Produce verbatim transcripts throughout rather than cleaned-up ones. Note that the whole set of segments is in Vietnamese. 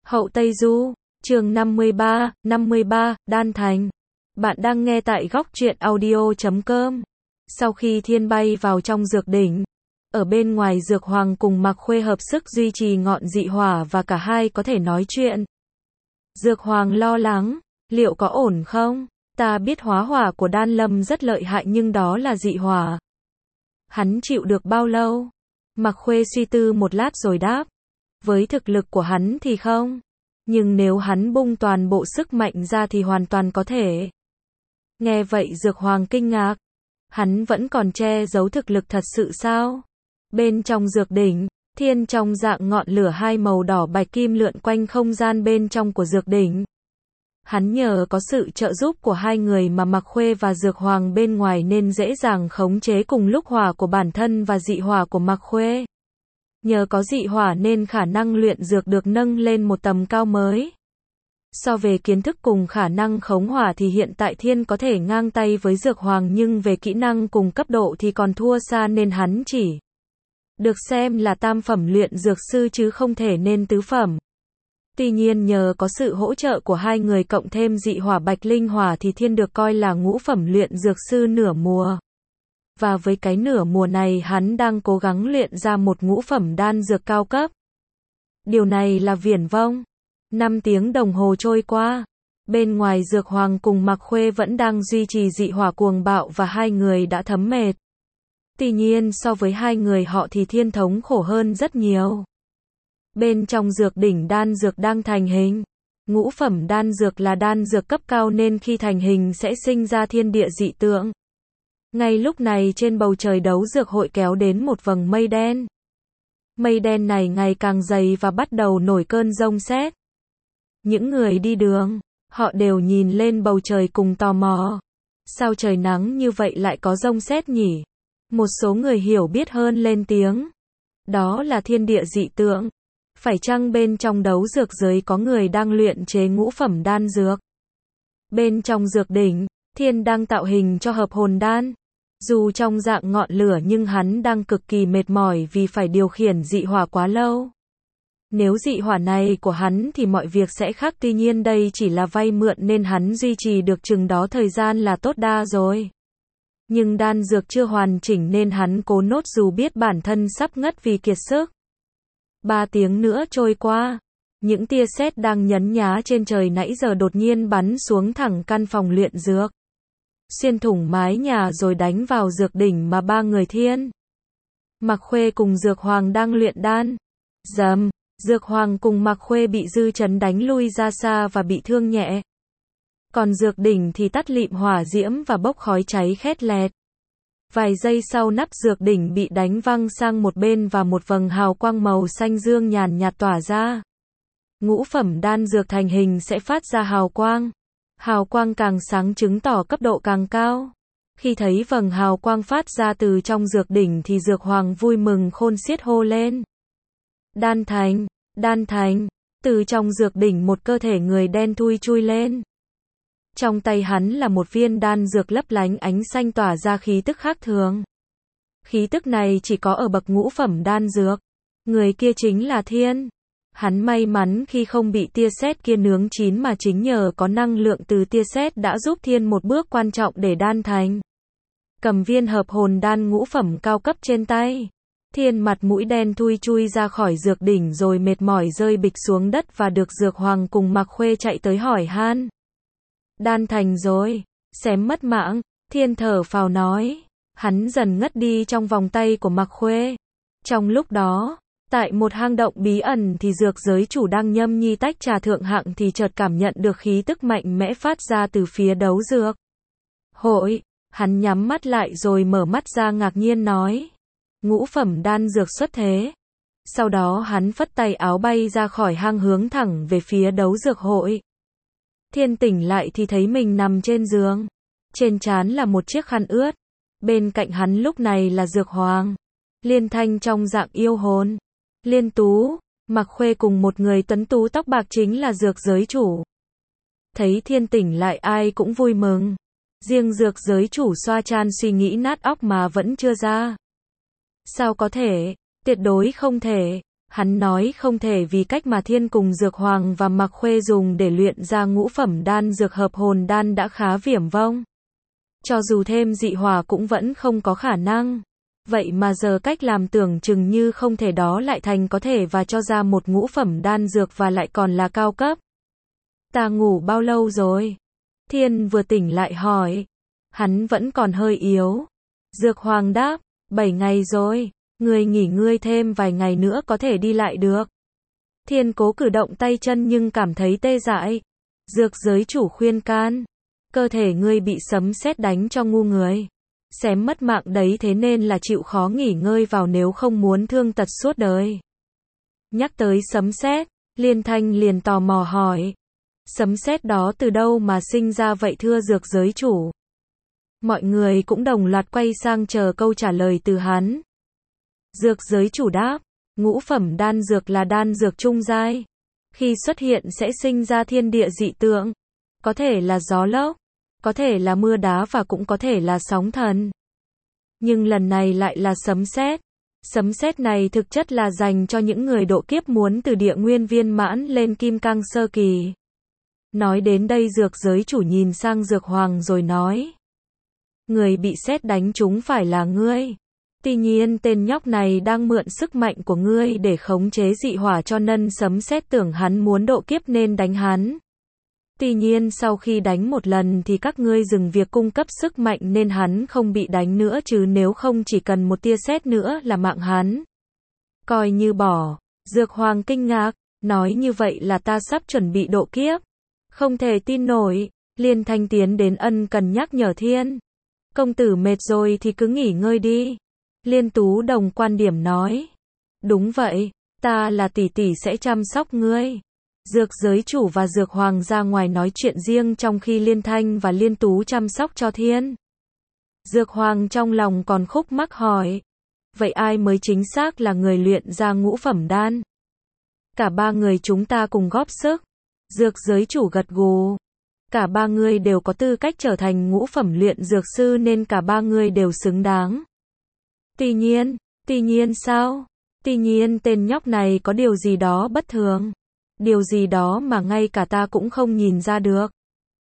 Hậu Tây Du, chương năm mươi ba, năm mươi ba, Đan Thành. Bạn đang nghe tại góc truyện audio chấm com. Sau khi Thiên bay vào trong dược đỉnh, ở bên ngoài Dược Hoàng cùng Mạc Khuê hợp sức duy trì ngọn dị hỏa và cả hai có thể nói chuyện. Dược Hoàng lo lắng, liệu có ổn không? Ta biết hóa hỏa của Đan Lâm rất lợi hại nhưng đó là dị hỏa. Hắn chịu được bao lâu? Mạc Khuê suy tư một lát rồi đáp. Với thực lực của hắn thì không. Nhưng nếu hắn bung toàn bộ sức mạnh ra thì hoàn toàn có thể. Nghe vậy Dược Hoàng kinh ngạc. Hắn vẫn còn che giấu thực lực thật sự sao? Bên trong dược đỉnh, Thiên trong dạng ngọn lửa hai màu đỏ bạch kim lượn quanh không gian bên trong của dược đỉnh. Hắn nhờ có sự trợ giúp của hai người mà Mạc Khuê và Dược Hoàng bên ngoài nên dễ dàng khống chế cùng lúc hỏa của bản thân và dị hỏa của Mạc Khuê. Nhờ có dị hỏa nên khả năng luyện dược được nâng lên một tầm cao mới. So về kiến thức cùng khả năng khống hỏa thì hiện tại Thiên có thể ngang tay với Dược Hoàng nhưng về kỹ năng cùng cấp độ thì còn thua xa nên hắn chỉ được xem là tam phẩm luyện dược sư chứ không thể nên tứ phẩm. Tuy nhiên nhờ có sự hỗ trợ của hai người cộng thêm dị hỏa bạch linh hỏa thì Thiên được coi là ngũ phẩm luyện dược sư nửa mùa. Và với cái nửa mùa này hắn đang cố gắng luyện ra một ngũ phẩm đan dược cao cấp. Điều này là viển vông. Năm tiếng đồng hồ trôi qua. Bên ngoài Dược Hoàng cùng Mạc Khuê vẫn đang duy trì dị hỏa cuồng bạo và hai người đã thấm mệt. Tuy nhiên so với hai người họ thì Thiên thống khổ hơn rất nhiều. Bên trong dược đỉnh đan dược đang thành hình. Ngũ phẩm đan dược là đan dược cấp cao nên khi thành hình sẽ sinh ra thiên địa dị tượng. Ngay lúc này trên bầu trời đấu dược hội kéo đến một vầng mây đen. Mây đen này ngày càng dày và bắt đầu nổi cơn giông sét. Những người đi đường, họ đều nhìn lên bầu trời cùng tò mò. Sao trời nắng như vậy lại có giông sét nhỉ? Một số người hiểu biết hơn lên tiếng. Đó là thiên địa dị tượng. Phải chăng bên trong đấu dược giới có người đang luyện chế ngũ phẩm đan dược? Bên trong dược đỉnh, Thiên đang tạo hình cho hợp hồn đan. Dù trong dạng ngọn lửa nhưng hắn đang cực kỳ mệt mỏi vì phải điều khiển dị hỏa quá lâu. Nếu dị hỏa này của hắn thì mọi việc sẽ khác, tuy nhiên đây chỉ là vay mượn nên hắn duy trì được chừng đó thời gian là tốt đa rồi. Nhưng đan dược chưa hoàn chỉnh nên hắn cố nốt dù biết bản thân sắp ngất vì kiệt sức. Ba tiếng nữa trôi qua. Những tia sét đang nhấn nhá trên trời nãy giờ đột nhiên bắn xuống thẳng căn phòng luyện dược. Xuyên thủng mái nhà rồi đánh vào dược đỉnh mà ba người Thiên, Mạc Khuê cùng Dược Hoàng đang luyện đan. Dầm, Dược Hoàng cùng Mạc Khuê bị dư chấn đánh lui ra xa và bị thương nhẹ. Còn dược đỉnh thì tắt lịm hỏa diễm và bốc khói cháy khét lẹt. Vài giây sau nắp dược đỉnh bị đánh văng sang một bên và một vầng hào quang màu xanh dương nhàn nhạt tỏa ra. Ngũ phẩm đan dược thành hình sẽ phát ra hào quang. Hào quang càng sáng chứng tỏ cấp độ càng cao. Khi thấy vầng hào quang phát ra từ trong dược đỉnh thì Dược Hoàng vui mừng khôn xiết hô lên. Đan thành, đan thành. Từ trong dược đỉnh một cơ thể người đen thui chui lên. Trong tay hắn là một viên đan dược lấp lánh ánh xanh tỏa ra khí tức khác thường. Khí tức này chỉ có ở bậc ngũ phẩm đan dược. Người kia chính là Thiên. Hắn may mắn khi không bị tia sét kia nướng chín mà chính nhờ có năng lượng từ tia sét đã giúp Thiên một bước quan trọng để đan thành. Cầm viên hợp hồn đan ngũ phẩm cao cấp trên tay. Thiên mặt mũi đen thui chui ra khỏi dược đỉnh rồi mệt mỏi rơi bịch xuống đất và được Dược Hoàng cùng Mạc Khuê chạy tới hỏi han. Đan thành rồi, xém mất mạng, Thiên thở phào nói. Hắn dần ngất đi trong vòng tay của Mạc Khuê. Trong lúc đó, tại một hang động bí ẩn thì dược giới chủ đang nhâm nhi tách trà thượng hạng thì chợt cảm nhận được khí tức mạnh mẽ phát ra từ phía đấu dược hội. Hắn nhắm mắt lại rồi mở mắt ra ngạc nhiên nói. Ngũ phẩm đan dược xuất thế. Sau đó hắn phất tay áo bay ra khỏi hang hướng thẳng về phía đấu dược hội. Thiên tỉnh lại thì thấy mình nằm trên giường. Trên trán là một chiếc khăn ướt. Bên cạnh hắn lúc này là Dược Hoàng. Liên Thanh trong dạng yêu hồn. Liên Tú, Mạc Khuê cùng một người tuấn tú tóc bạc chính là dược giới chủ. Thấy Thiên tỉnh lại ai cũng vui mừng. Riêng dược giới chủ xoa chan suy nghĩ nát óc mà vẫn chưa ra. Sao có thể, tuyệt đối không thể. Hắn nói không thể vì cách mà Thiên cùng Dược Hoàng và Mạc Khuê dùng để luyện ra ngũ phẩm đan dược hợp hồn đan đã khá viển vông. Cho dù thêm dị hỏa cũng vẫn không có khả năng. Vậy mà giờ cách làm tưởng chừng như không thể đó lại thành có thể và cho ra một ngũ phẩm đan dược và lại còn là cao cấp. Ta ngủ bao lâu rồi? Thiên vừa tỉnh lại hỏi. Hắn vẫn còn hơi yếu. Dược Hoàng đáp, bảy ngày rồi, người nghỉ ngơi thêm vài ngày nữa có thể đi lại được. Thiên cố cử động tay chân nhưng cảm thấy tê dại. Dược giới chủ khuyên can, cơ thể ngươi bị sấm sét đánh cho ngu người. Xém mất mạng đấy, thế nên là chịu khó nghỉ ngơi vào nếu không muốn thương tật suốt đời. Nhắc tới sấm sét, Liên Thanh liền tò mò hỏi. Sấm sét đó từ đâu mà sinh ra vậy thưa dược giới chủ? Mọi người cũng đồng loạt quay sang chờ câu trả lời từ hắn. Dược giới chủ đáp, ngũ phẩm đan dược là đan dược trung giai. Khi xuất hiện sẽ sinh ra thiên địa dị tượng. Có thể là gió lốc, có thể là mưa đá và cũng có thể là sóng thần. Nhưng lần này lại là sấm sét. Sấm sét này thực chất là dành cho những người độ kiếp muốn từ địa nguyên viên mãn lên kim cang sơ kỳ. Nói đến đây dược giới chủ nhìn sang Dược Hoàng rồi nói. Người bị sét đánh trúng phải là ngươi. Tuy nhiên tên nhóc này đang mượn sức mạnh của ngươi để khống chế dị hỏa cho nên sấm sét tưởng hắn muốn độ kiếp nên đánh hắn. Tuy nhiên sau khi đánh một lần thì các ngươi dừng việc cung cấp sức mạnh nên hắn không bị đánh nữa, chứ nếu không chỉ cần một tia sét nữa là mạng hắn coi như bỏ. Dược Hoàng kinh ngạc, nói như vậy là ta sắp chuẩn bị độ kiếp. Không thể tin nổi. Liên Thanh tiến đến ân cần nhắc nhở Thiên. Công tử mệt rồi thì cứ nghỉ ngơi đi. Liên Tú đồng quan điểm nói. Đúng vậy, ta là tỷ tỷ sẽ chăm sóc ngươi. Dược giới chủ và Dược Hoàng ra ngoài nói chuyện riêng trong khi Liên Thanh và Liên Tú chăm sóc cho Thiên. Dược Hoàng trong lòng còn khúc mắc hỏi. Vậy ai mới chính xác là người luyện ra ngũ phẩm đan? Cả ba người chúng ta cùng góp sức. Dược giới chủ gật gù. Cả ba người đều có tư cách trở thành ngũ phẩm luyện dược sư nên cả ba người đều xứng đáng. Tuy nhiên, tuy nhiên sao? Tuy nhiên tên nhóc này có điều gì đó bất thường. Điều gì đó mà ngay cả ta cũng không nhìn ra được.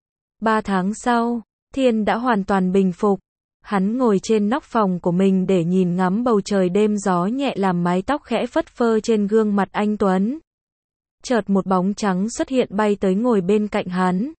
Ba tháng sau, Thiên đã hoàn toàn bình phục. Hắn ngồi trên nóc phòng của mình để nhìn ngắm bầu trời đêm, gió nhẹ làm mái tóc khẽ phất phơ trên gương mặt anh tuấn. Chợt một bóng trắng xuất hiện bay tới ngồi bên cạnh hắn.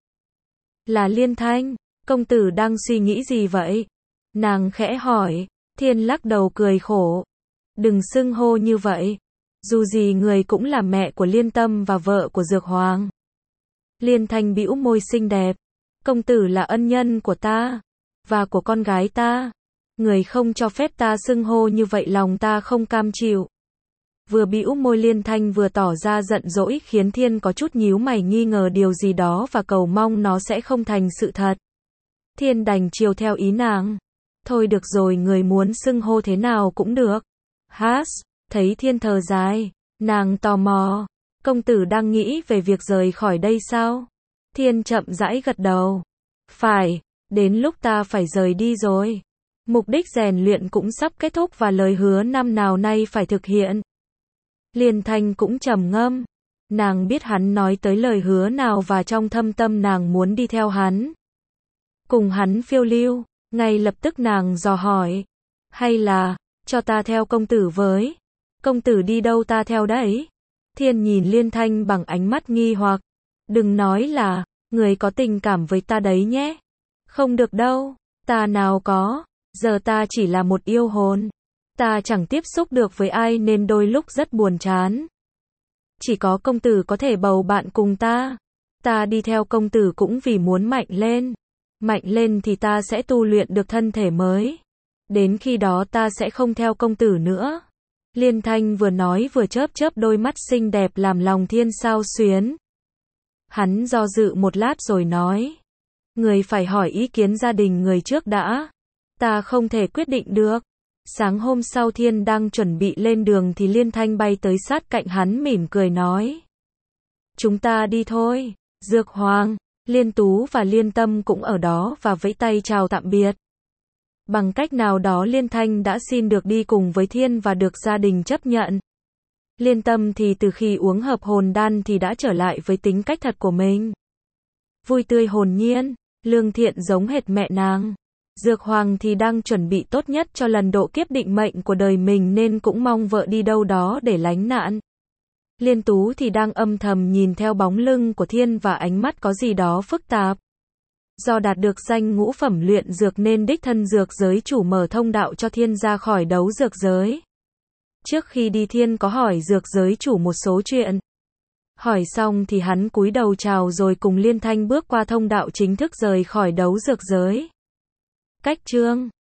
Là Liên Thanh. Công tử đang suy nghĩ gì vậy? Nàng khẽ hỏi. Thiên lắc đầu cười khổ. Đừng xưng hô như vậy. Dù gì người cũng là mẹ của Liên Tâm và vợ của Dược Hoàng. Liên Thanh bĩu môi xinh đẹp. Công tử là ân nhân của ta và của con gái ta. Người không cho phép ta xưng hô như vậy lòng ta không cam chịu. Vừa bĩu môi Liên Thanh vừa tỏ ra giận dỗi khiến Thiên có chút nhíu mày nghi ngờ điều gì đó và cầu mong nó sẽ không thành sự thật. Thiên đành chiều theo ý nàng. Thôi được rồi, người muốn xưng hô thế nào cũng được. Hát, thấy Thiên thở dài, nàng tò mò. Công tử đang nghĩ về việc rời khỏi đây sao? Thiên chậm rãi gật đầu. Phải, đến lúc ta phải rời đi rồi. Mục đích rèn luyện cũng sắp kết thúc và lời hứa năm nào nay phải thực hiện. Liên Thanh cũng trầm ngâm. Nàng biết hắn nói tới lời hứa nào và trong thâm tâm nàng muốn đi theo hắn. Cùng hắn phiêu lưu. Ngay lập tức nàng dò hỏi. Hay là, cho ta theo công tử với. Công tử đi đâu ta theo đấy? Thiên nhìn Liên Thanh bằng ánh mắt nghi hoặc. Đừng nói là, người có tình cảm với ta đấy nhé. Không được đâu, ta nào có. Giờ ta chỉ là một yêu hồn. Ta chẳng tiếp xúc được với ai nên đôi lúc rất buồn chán. Chỉ có công tử có thể bầu bạn cùng ta. Ta đi theo công tử cũng vì muốn mạnh lên. Mạnh lên thì ta sẽ tu luyện được thân thể mới. Đến khi đó ta sẽ không theo công tử nữa. Liên Thanh vừa nói vừa chớp chớp đôi mắt xinh đẹp làm lòng Thiên xao xuyến. Hắn do dự một lát rồi nói. Người phải hỏi ý kiến gia đình người trước đã. Ta không thể quyết định được. Sáng hôm sau Thiên đang chuẩn bị lên đường thì Liên Thanh bay tới sát cạnh hắn mỉm cười nói. Chúng ta đi thôi. Dược Hoàng, Liên Tú và Liên Tâm cũng ở đó và vẫy tay chào tạm biệt. Bằng cách nào đó Liên Thanh đã xin được đi cùng với Thiên và được gia đình chấp nhận. Liên Tâm thì từ khi uống hợp hồn đan thì đã trở lại với tính cách thật của mình. Vui tươi hồn nhiên, lương thiện giống hệt mẹ nàng. Dược Hoàng thì đang chuẩn bị tốt nhất cho lần độ kiếp định mệnh của đời mình nên cũng mong vợ đi đâu đó để lánh nạn. Liên Tú thì đang âm thầm nhìn theo bóng lưng của Thiên và ánh mắt có gì đó phức tạp. Do đạt được danh ngũ phẩm luyện dược nên đích thân dược giới chủ mở thông đạo cho Thiên ra khỏi đấu dược giới. Trước khi đi Thiên có hỏi dược giới chủ một số chuyện. Hỏi xong thì hắn cúi đầu chào rồi cùng Liên Thanh bước qua thông đạo chính thức rời khỏi đấu dược giới. Cách chương